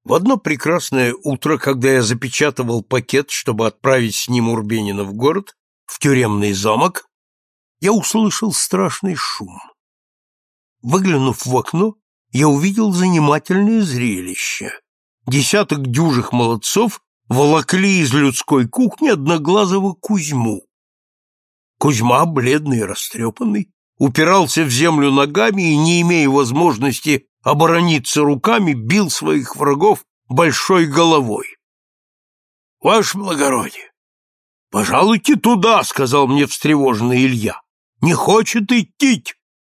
В одно прекрасное утро, когда я запечатывал пакет, чтобы отправить с ним Урбенина в город, в тюремный замок, я услышал страшный шум. Выглянув в окно, я увидел занимательное зрелище. Десяток дюжих молодцов волокли из людской кухни одноглазого Кузьму. Кузьма, бледный и растрепанный, упирался в землю ногами и, не имея возможности оборониться руками, бил своих врагов большой головой. — Ваше благородие, пожалуйте туда, — сказал мне встревоженный Илья. — Не хочет идти.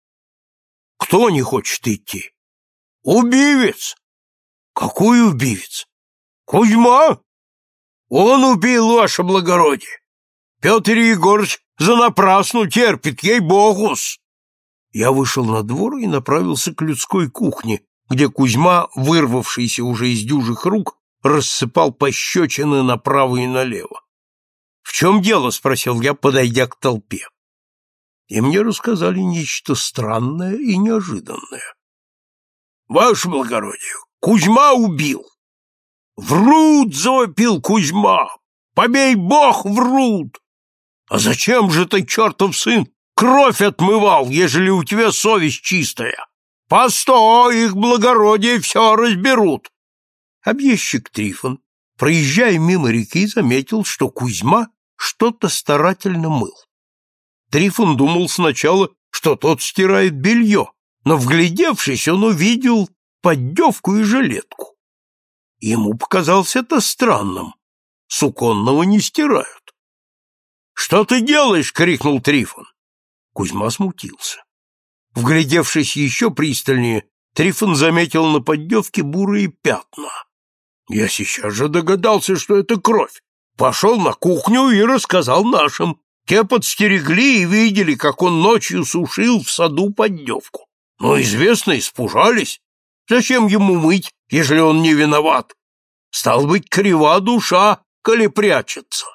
— Кто не хочет идти? — Убивец. — Какой убивец? — Кузьма. — Он убил, ваше благородие. Петр Егорыч занапрасну терпит, ей-богус. Я вышел на двор и направился к людской кухне, где Кузьма, вырвавшийся уже из дюжих рук, рассыпал пощечины направо и налево. — В чем дело? — спросил я, подойдя к толпе. И мне рассказали нечто странное и неожиданное. — Ваше благородие, Кузьма убил! — Врут! — завопил Кузьма. — Побей бог, врут! — А зачем же ты, чертов сын, кровь отмывал, ежели у тебя совесть чистая? Постой, их благородие все разберут. Объездчик Трифон, проезжая мимо реки, заметил, что Кузьма что-то старательно мыл. Трифон думал сначала, что тот стирает белье, но, вглядевшись, он увидел поддевку и жилетку. Ему показалось это странным. Суконного не стирают. — Что ты делаешь? — крикнул Трифон. Кузьма смутился. Вглядевшись еще пристальнее, Трифон заметил на поддевке бурые пятна. Я сейчас же догадался, что это кровь. Пошел на кухню и рассказал нашим. Те подстерегли и видели, как он ночью сушил в саду поддевку. Но, известно, испужались. Зачем ему мыть, если он не виноват? Стал быть, крива душа, коли прячется.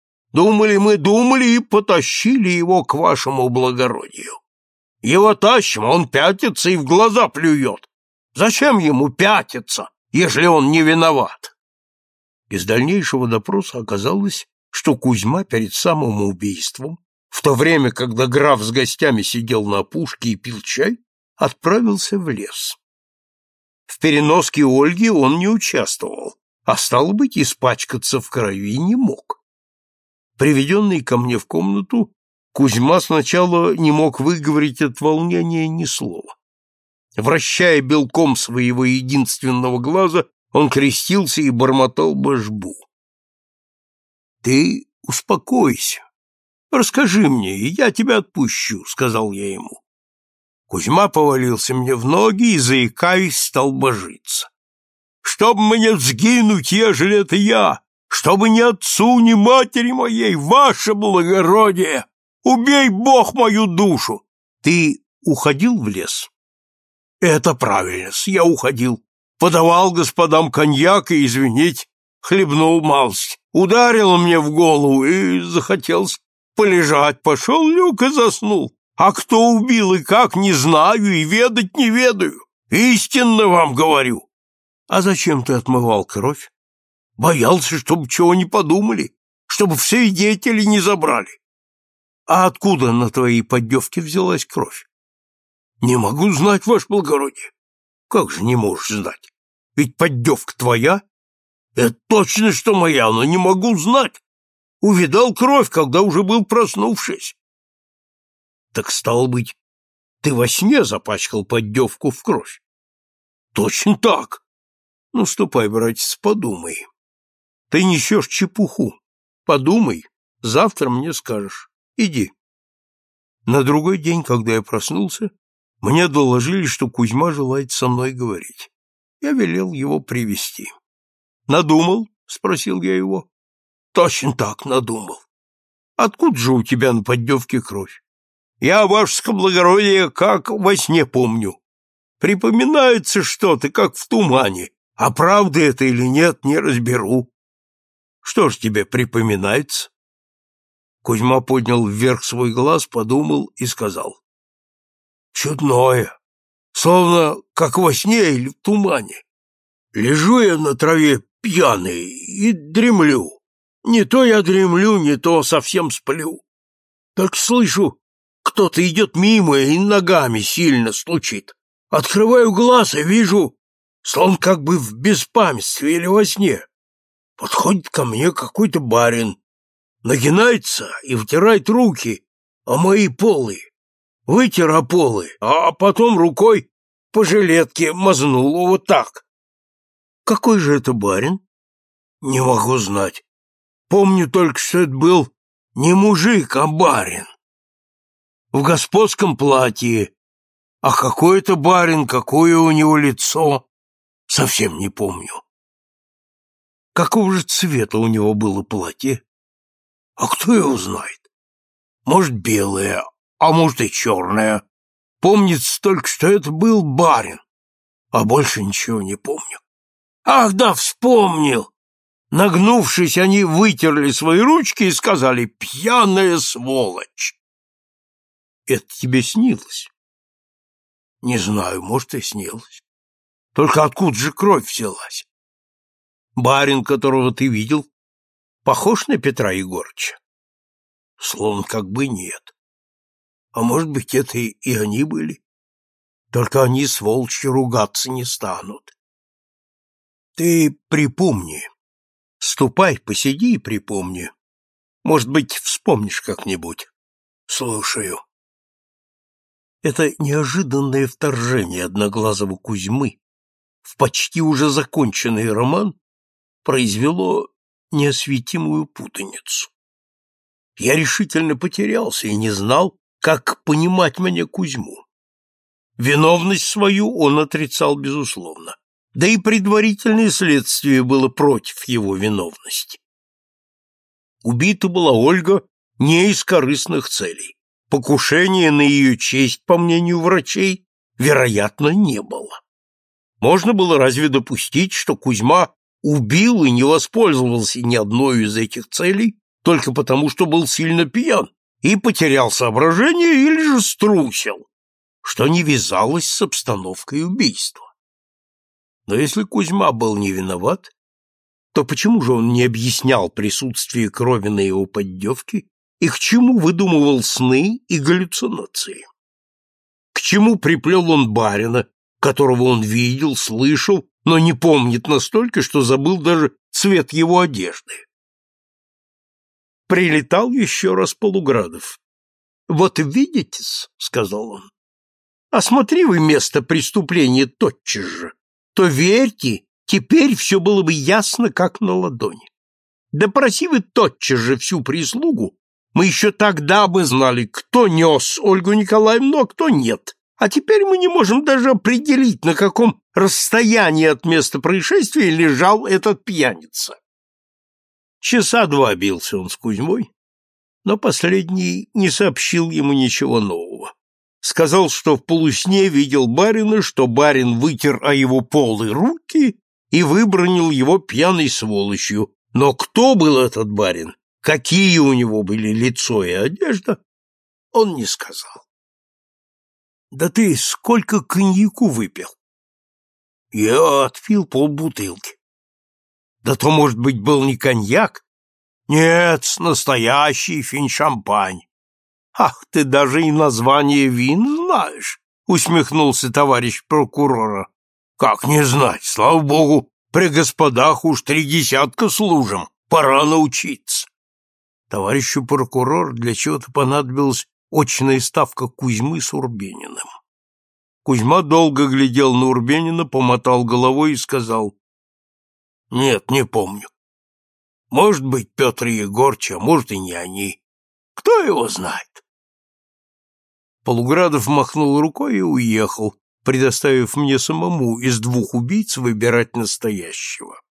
Думали и потащили его к вашему благородию. Его тащим, он пятится и в глаза плюет. Зачем ему пятиться, ежели он не виноват? Из дальнейшего допроса оказалось, что Кузьма перед самым убийством, в то время, когда граф с гостями сидел на опушке и пил чай, отправился в лес. В переноске Ольги он не участвовал, а, стало быть, испачкаться в крови не мог. Приведенный ко мне в комнату, Кузьма сначала не мог выговорить от волнения ни слова. Вращая белком своего единственного глаза, он крестился и бормотал божбу. — Ты успокойся, расскажи мне, и я тебя отпущу, — сказал я ему. Кузьма повалился мне в ноги и, заикаясь, стал божиться. — Чтоб мне сгинуть, ежели это я, чтобы ни отцу, ни матери моей, ваше благородие! Убей Бог мою душу! Ты уходил в лес? Это правильно-с, я уходил. Подавал господам коньяк и, извините, хлебнул малость. Ударило мне в голову и захотелось полежать. Пошел люк и заснул. А кто убил и как, не знаю и ведать не ведаю. Истинно вам говорю. А зачем ты отмывал кровь? Боялся, чтобы чего не подумали, чтобы в свидетели не забрали. А откуда на твоей поддевке взялась кровь? Не могу знать, ваше благородие. Как же не можешь знать? Ведь поддевка твоя. Это точно, что моя, но не могу знать. Увидал кровь, когда уже был проснувшись. Так, стало быть, ты во сне запачкал поддевку в кровь? Точно так. Ну, ступай, братец, подумай. Ты несешь чепуху. Подумай, завтра мне скажешь. Иди. На другой день, когда я проснулся, мне доложили, что Кузьма желает со мной говорить. Я велел его привести. Надумал? — спросил я его. Точно так, надумал. Откуда же у тебя на поддевке кровь? Я, ваше благородие, как во сне помню. Припоминается что-то, как в тумане, а правда это или нет, не разберу. Что ж тебе припоминается? Кузьма поднял вверх свой глаз, подумал и сказал. Чудное, словно как во сне или в тумане. Лежу я на траве пьяный и дремлю. Не то я дремлю, не то совсем сплю. Только слышу, кто-то идет мимо и ногами сильно стучит. Открываю глаз и вижу, словно как бы в беспамятстве или во сне. Подходит ко мне какой-то барин, нагинается и вытирает руки о мои полы. Вытер о полы, а потом рукой по жилетке мазнул вот так. Какой же это барин? Не могу знать. Помню только, что это был не мужик, а барин. В господском платье. А какой это барин, какое у него лицо, совсем не помню. Какого же цвета у него было платье? А кто его знает? Может, белое, а может и черное. Помнится только, что это был барин, а больше ничего не помню. Ах, да, вспомнил! Нагнувшись, они вытерли свои ручки и сказали: «Пьяная сволочь!» Это тебе снилось? Не знаю, может, и снилось. Только откуда же кровь взялась? Барин, которого ты видел, похож на Петра Егорыча? Словно как бы нет. А может быть, это и они были? Только они, сволочи, ругаться не станут. Ты припомни. Ступай, посиди и припомни. Может быть, вспомнишь как-нибудь. Слушаю. Это неожиданное вторжение одноглазого Кузьмы в почти уже законченный роман произвело неосветимую путаницу. Я решительно потерялся и не знал, как понимать мне Кузьму. Виновность свою он отрицал безусловно, да и предварительное следствие было против его виновности. Убита была Ольга не из корыстных целей. Покушения на ее честь, по мнению врачей, вероятно, не было. Можно было разве допустить, что Кузьма убил и не воспользовался ни одной из этих целей только потому, что был сильно пьян и потерял соображение или же струсил, что не вязалось с обстановкой убийства. Но если Кузьма был не виноват, то почему же он не объяснял присутствие крови на его поддевке и к чему выдумывал сны и галлюцинации? К чему приплел он барина, которого он видел, слышал, но не помнит настолько, что забыл даже цвет его одежды? Прилетал еще раз Полуградов. «Вот видите-с», — сказал он, — «осмотри вы место преступления тотчас же, то, верьте, теперь все было бы ясно, как на ладони. Допроси вы тотчас же всю прислугу, мы еще тогда бы знали, кто нес Ольгу Николаевну, а кто нет. А теперь мы не можем даже определить, на каком расстоянии от места происшествия лежал этот пьяница». Часа два бился он с Кузьмой, но последний не сообщил ему ничего нового. Сказал, что в полусне видел барина, что барин вытер о его полы руки и выбранил его пьяной сволочью. Но кто был этот барин, какие у него были лицо и одежда, он не сказал. «Да ты сколько коньяку выпил?» «Я отпил полбутылки». «Да то, может быть, был не коньяк?» «Нет, настоящий финь-шампань». «Ах, ты даже и название вин знаешь», — усмехнулся товарищ прокурора. «Как не знать, слава богу, при господах уж 30 служим, пора научиться». Товарищу прокурору для чего-то понадобилась очная ставка Кузьмы с Урбениным. Кузьма долго глядел на Урбенина, помотал головой и сказал: «Нет, не помню. Может быть, Петр Егорыч, а может и не они. Кто его знает?» Полуградов махнул рукой и уехал, предоставив мне самому из двух убийц выбирать настоящего.